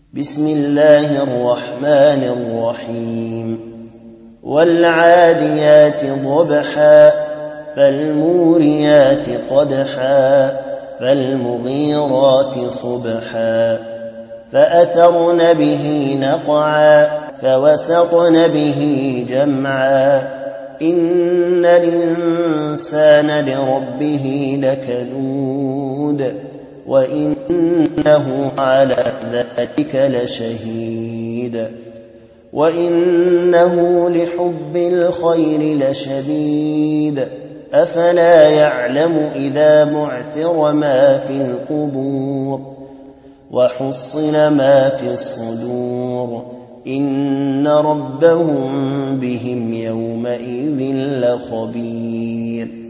بسم الله الرحمن الرحيم والعاديات ضبحا فالموريات قدحا فالمغيرات صبحا فأثرن به نقعا فوسطن به جمعا إن الإنسان لربه لكنود وإنه على ذلك لشهيد وإنه لحب الخير لشديد أفلا يعلم إذا بعثر ما في القبور وحصل ما في الصدور إن ربهم بهم يومئذ لخبير